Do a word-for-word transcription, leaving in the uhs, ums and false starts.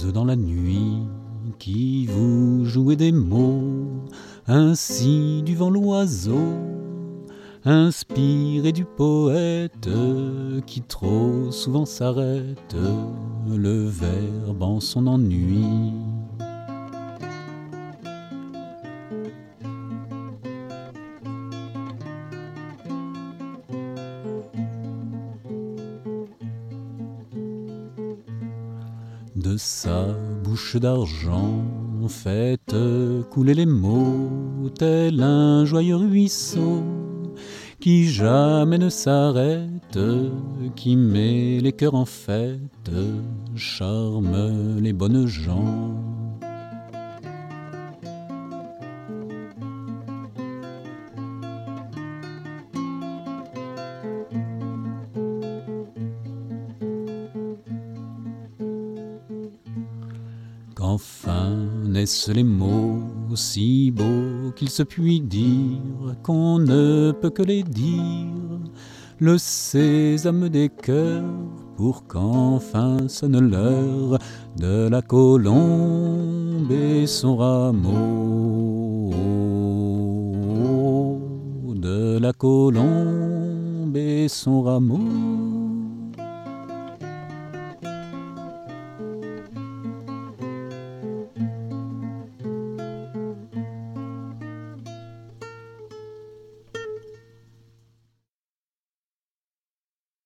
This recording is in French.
oiseaux dans la nuit qui vous jouez des mots, ainsi du vent l'oiseau, inspiré du poète qui trop souvent s'arrête, le verbe en son ennui. De sa bouche d'argent, faites couler les mots, tel un joyeux ruisseau qui jamais ne s'arrête, qui met les cœurs en fête, charme les bonnes gens. Qu'enfin naissent les mots si beaux qu'il se puisse dire qu'on ne peut que les dire, le sésame des cœurs, pour qu'enfin sonne l'heure de la colombe et son rameau, de la colombe et son rameau.